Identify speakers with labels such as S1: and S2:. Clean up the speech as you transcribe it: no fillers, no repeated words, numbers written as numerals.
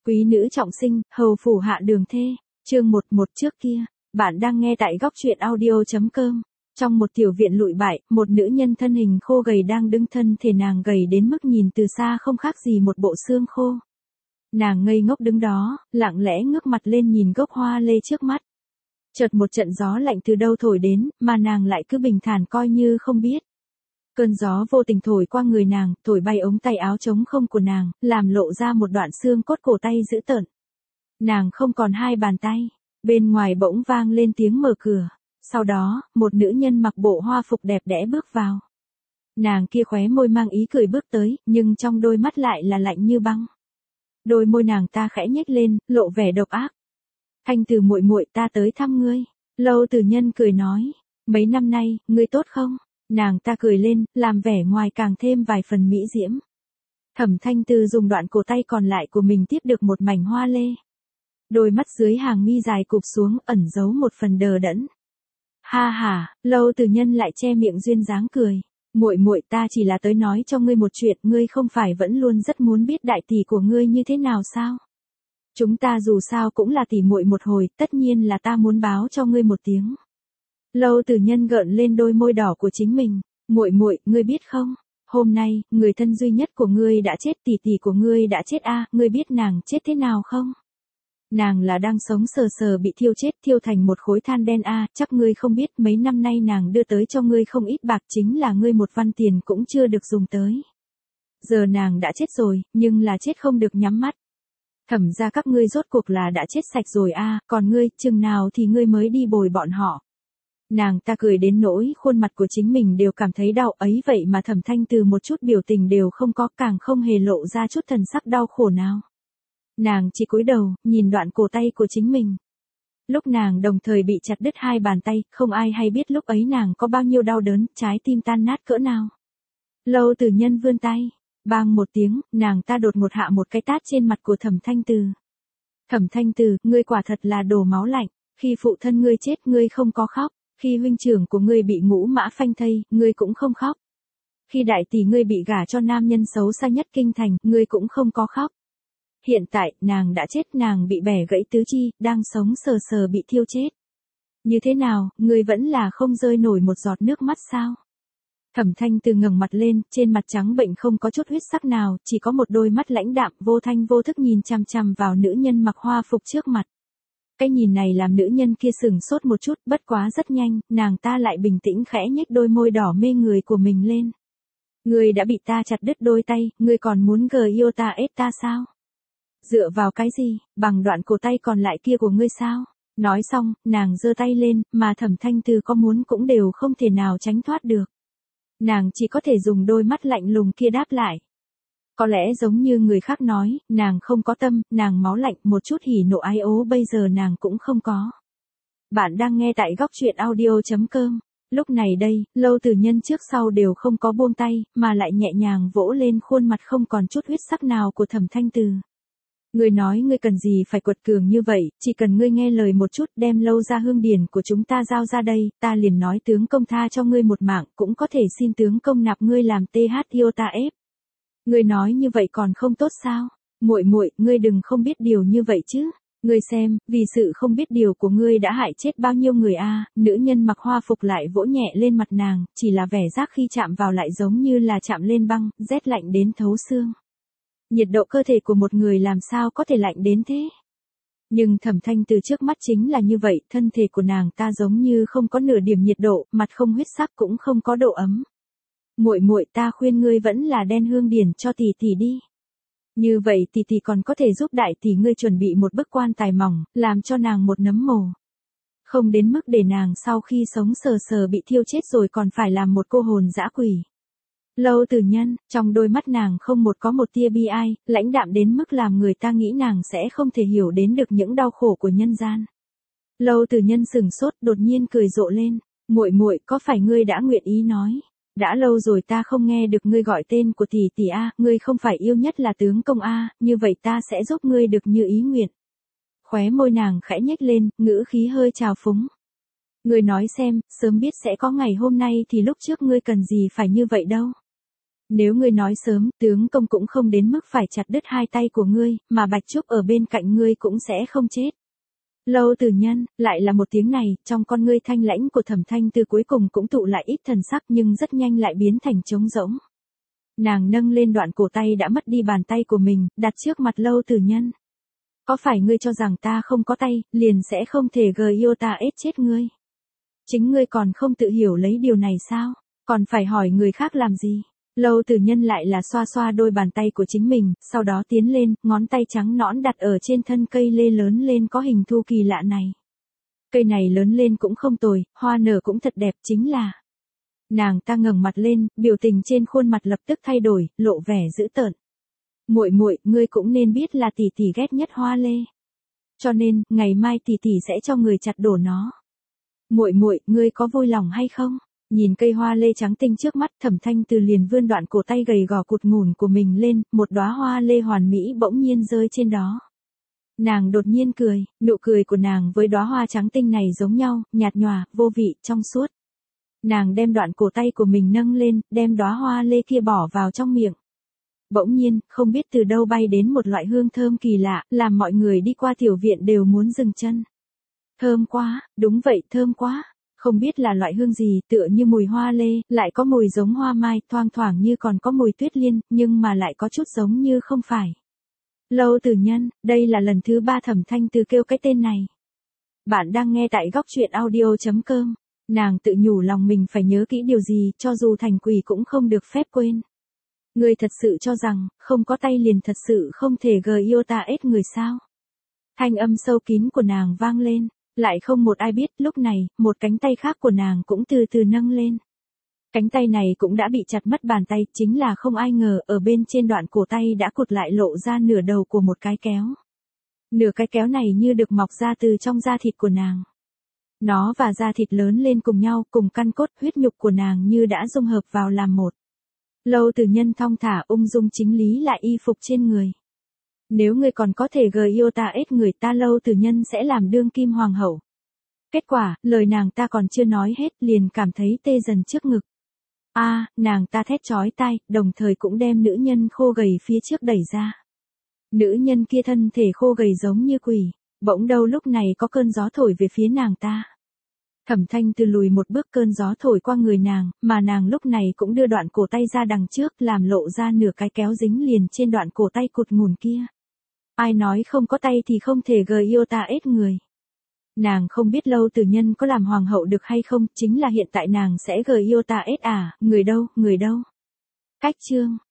S1: Quý nữ trọng sinh, hầu phủ hạ đường thê. Chương 11 trước kia. Bạn đang nghe tại góc truyện audio.com. Trong một tiểu viện lụi bại, một nữ nhân thân hình khô gầy đang đứng, thân thể nàng gầy đến mức nhìn từ xa không khác gì một bộ xương khô. Nàng ngây ngốc đứng đó, lặng lẽ ngước mặt lên nhìn gốc hoa lê trước mắt. Chợt một trận gió lạnh từ đâu thổi đến, mà nàng lại cứ bình thản coi như không biết. Cơn gió vô tình thổi qua người nàng, thổi bay ống tay áo trống không của nàng, làm lộ ra một đoạn xương cốt cổ tay dữ tợn. Nàng không còn hai bàn tay. Bên ngoài bỗng vang lên tiếng mở cửa. Sau đó, một nữ nhân mặc bộ hoa phục đẹp đẽ bước vào. Nàng kia khóe môi mang ý cười bước tới, nhưng trong đôi mắt lại là lạnh như băng. Đôi môi nàng ta khẽ nhếch lên, lộ vẻ độc ác. Thanh Từ muội muội, ta tới thăm ngươi. Lâu Tử Nhân cười nói, mấy năm nay, ngươi tốt không? Nàng ta cười lên, làm vẻ ngoài càng thêm vài phần mỹ diễm. Thẩm Thanh Từ dùng đoạn cổ tay còn lại của mình tiếp được một mảnh hoa lê. Đôi mắt dưới hàng mi dài cụp xuống, ẩn giấu một phần đờ đẫn. Ha ha, Lâu Tử Nhân lại che miệng duyên dáng cười. Muội muội, ta chỉ là tới nói cho ngươi một chuyện, ngươi không phải vẫn luôn rất muốn biết đại tỷ của ngươi như thế nào sao? Chúng ta dù sao cũng là tỷ muội một hồi, tất nhiên là ta muốn báo cho ngươi một tiếng. Lâu Tử Nhân gợn lên đôi môi đỏ của chính mình. Muội muội, ngươi biết không? Hôm nay, người thân duy nhất của ngươi đã chết, tỷ tỷ của ngươi đã chết a, ngươi biết nàng chết thế nào không? Nàng là đang sống sờ sờ bị thiêu chết, thiêu thành một khối than đen a, chắc ngươi không biết mấy năm nay nàng đưa tới cho ngươi không ít bạc, chính là ngươi một văn tiền cũng chưa được dùng tới. Giờ nàng đã chết rồi, nhưng là chết không được nhắm mắt. Thẩm ra các ngươi rốt cuộc là đã chết sạch rồi a, còn ngươi, chừng nào thì ngươi mới đi bồi bọn họ. Nàng ta cười đến nỗi khuôn mặt của chính mình đều cảm thấy đau, ấy vậy mà Thẩm Thanh Từ một chút biểu tình đều không có, càng không hề lộ ra chút thần sắc đau khổ nào. Nàng chỉ cúi đầu, nhìn đoạn cổ tay của chính mình. Lúc nàng đồng thời bị chặt đứt hai bàn tay, không ai hay biết lúc ấy nàng có bao nhiêu đau đớn, trái tim tan nát cỡ nào. Lâu Tử Nhân vươn tay, bang một tiếng, nàng ta đột ngột hạ một cái tát trên mặt của Thẩm Thanh Từ. Thẩm Thanh Từ, ngươi quả thật là đổ máu lạnh, khi phụ thân ngươi chết ngươi không có khóc, khi huynh trưởng của ngươi bị ngũ mã phanh thây, ngươi cũng không khóc. Khi đại tỷ ngươi bị gả cho nam nhân xấu xa nhất kinh thành, ngươi cũng không có khóc. Hiện tại, nàng đã chết, nàng bị bẻ gãy tứ chi, đang sống sờ sờ bị thiêu chết. Như thế nào, ngươi vẫn là không rơi nổi một giọt nước mắt sao? Thẩm Thanh Từ ngẩng mặt lên, trên mặt trắng bệnh không có chút huyết sắc nào, chỉ có một đôi mắt lãnh đạm vô thanh vô thức nhìn chằm chằm vào nữ nhân mặc hoa phục trước mặt. Cái nhìn này làm nữ nhân kia sừng sốt một chút, bất quá rất nhanh, nàng ta lại bình tĩnh khẽ nhếch đôi môi đỏ mê người của mình lên. Ngươi đã bị ta chặt đứt đôi tay, ngươi còn muốn yêu ta ép ta sao? Dựa vào cái gì, bằng đoạn cổ tay còn lại kia của ngươi sao? Nói xong, nàng giơ tay lên, mà Thẩm Thanh Từ có muốn cũng đều không thể nào tránh thoát được. Nàng chỉ có thể dùng đôi mắt lạnh lùng kia đáp lại. Có lẽ giống như người khác nói, nàng không có tâm, nàng máu lạnh, một chút hỉ nộ ái ố bây giờ nàng cũng không có. Bạn đang nghe tại góc truyện audio.com. Lúc này đây, Lâu Tử Nhân trước sau đều không có buông tay, mà lại nhẹ nhàng vỗ lên khuôn mặt không còn chút huyết sắc nào của Thẩm Thanh Từ. Ngươi nói ngươi cần gì phải quật cường như vậy, chỉ cần ngươi nghe lời một chút, đem Lâu gia hương điển của chúng ta giao ra đây, ta liền nói tướng công tha cho ngươi một mạng, cũng có thể xin tướng công nạp ngươi làm THIOTAF. Ngươi nói như vậy còn không tốt sao? Muội muội, ngươi đừng không biết điều như vậy chứ. Ngươi xem, vì sự không biết điều của ngươi đã hại chết bao nhiêu người a. Nữ nhân mặc hoa phục lại vỗ nhẹ lên mặt nàng, chỉ là vẻ giác khi chạm vào lại giống như là chạm lên băng, rét lạnh đến thấu xương. Nhiệt độ cơ thể của một người làm sao có thể lạnh đến thế? Nhưng Thẩm Thanh Từ trước mắt chính là như vậy, thân thể của nàng ta giống như không có nửa điểm nhiệt độ, mặt không huyết sắc cũng không có độ ấm. Muội muội, ta khuyên ngươi vẫn là đen hương điển cho tỷ tỷ đi. Như vậy tỷ tỷ còn có thể giúp đại tỷ ngươi chuẩn bị một bức quan tài mỏng, làm cho nàng một nấm mồ. Không đến mức để nàng sau khi sống sờ sờ bị thiêu chết rồi còn phải làm một cô hồn dã quỷ. Lâu Tử Nhân, trong đôi mắt nàng không có một tia bi ai, lãnh đạm đến mức làm người ta nghĩ nàng sẽ không thể hiểu đến được những đau khổ của nhân gian. Lâu Tử Nhân sừng sốt, đột nhiên cười rộ lên. Muội muội, có phải ngươi đã nguyện ý nói? Đã lâu rồi ta không nghe được ngươi gọi tên của tỷ tỷ a, ngươi không phải yêu nhất là tướng công a, như vậy ta sẽ giúp ngươi được như ý nguyện. Khóe môi nàng khẽ nhếch lên, ngữ khí hơi trào phúng. Ngươi nói xem, sớm biết sẽ có ngày hôm nay thì lúc trước ngươi cần gì phải như vậy đâu. Nếu ngươi nói sớm, tướng công cũng không đến mức phải chặt đứt hai tay của ngươi, mà Bạch Trúc ở bên cạnh ngươi cũng sẽ không chết. Lâu Tử Nhân, lại là một tiếng này, trong con ngươi thanh lãnh của Thẩm Thanh Từ cuối cùng cũng tụ lại ít thần sắc nhưng rất nhanh lại biến thành trống rỗng. Nàng nâng lên đoạn cổ tay đã mất đi bàn tay của mình, đặt trước mặt Lâu Tử Nhân. Có phải ngươi cho rằng ta không có tay, liền sẽ không thể yêu ta ết chết ngươi? Chính ngươi còn không tự hiểu lấy điều này sao? Còn phải hỏi người khác làm gì? Lâu Tử Nhân lại là xoa xoa đôi bàn tay của chính mình, sau đó tiến lên, ngón tay trắng nõn đặt ở trên thân cây lê lớn lên có hình thù kỳ lạ này. Cây này lớn lên cũng không tồi, hoa nở cũng thật đẹp, chính là. Nàng ta ngẩng mặt lên, biểu tình trên khuôn mặt lập tức thay đổi, lộ vẻ dữ tợn. Muội muội, ngươi cũng nên biết là tỷ tỷ ghét nhất hoa lê. Cho nên, ngày mai tỷ tỷ sẽ cho người chặt đổ nó. Muội muội, ngươi có vui lòng hay không? Nhìn cây hoa lê trắng tinh trước mắt, Thẩm Thanh Từ liền vươn đoạn cổ tay gầy gò cụt ngủn của mình lên, một đóa hoa lê hoàn mỹ bỗng nhiên rơi trên đó. Nàng đột nhiên cười, nụ cười của nàng với đóa hoa trắng tinh này giống nhau, nhạt nhòa, vô vị, trong suốt. Nàng đem đoạn cổ tay của mình nâng lên, đem đóa hoa lê kia bỏ vào trong miệng. Bỗng nhiên, không biết từ đâu bay đến một loại hương thơm kỳ lạ, làm mọi người đi qua tiểu viện đều muốn dừng chân. Thơm quá, đúng vậy, thơm quá. Không biết là loại hương gì, tựa như mùi hoa lê, lại có mùi giống hoa mai, thoang thoảng như còn có mùi tuyết liên, nhưng mà lại có chút giống như không phải. Lâu Tử Nhân, đây là lần thứ 3 Thẩm Thanh Từ kêu cái tên này. Bạn đang nghe tại góc truyện audio.com. Nàng tự nhủ lòng mình phải nhớ kỹ điều gì, cho dù thành quỷ cũng không được phép quên. Ngươi thật sự cho rằng, không có tay liền thật sự không thể yêu ta ết người sao? Thanh âm sâu kín của nàng vang lên. Lại không một ai biết, lúc này, một cánh tay khác của nàng cũng từ từ nâng lên. Cánh tay này cũng đã bị chặt mất bàn tay, chính là không ai ngờ, ở bên trên đoạn cổ tay đã cụt lại lộ ra nửa đầu của một cái kéo. Nửa cái kéo này như được mọc ra từ trong da thịt của nàng. Nó và da thịt lớn lên cùng nhau, cùng căn cốt huyết nhục của nàng như đã dung hợp vào làm một. Lâu Tử Nhân thong thả ung dung chính lý lại y phục trên người. Nếu ngươi còn có thể yêu ta ết người, ta Lâu Tử Nhân sẽ làm đương kim hoàng hậu. Kết quả, lời nàng ta còn chưa nói hết liền cảm thấy tê dần trước ngực. Nàng ta thét chói tai, đồng thời cũng đem nữ nhân khô gầy phía trước đẩy ra. Nữ nhân kia thân thể khô gầy giống như quỷ, bỗng đâu lúc này có cơn gió thổi về phía nàng ta. Thẩm Thanh Từ lùi một bước, cơn gió thổi qua người nàng, mà nàng lúc này cũng đưa đoạn cổ tay ra đằng trước, làm lộ ra nửa cái kéo dính liền trên đoạn cổ tay cụt ngủn kia. Ai nói không có tay thì không thể yêu ta ết người. Nàng không biết Lâu Tử Nhân có làm hoàng hậu được hay không, chính là hiện tại nàng sẽ yêu ta ết à, người đâu. Cách chương.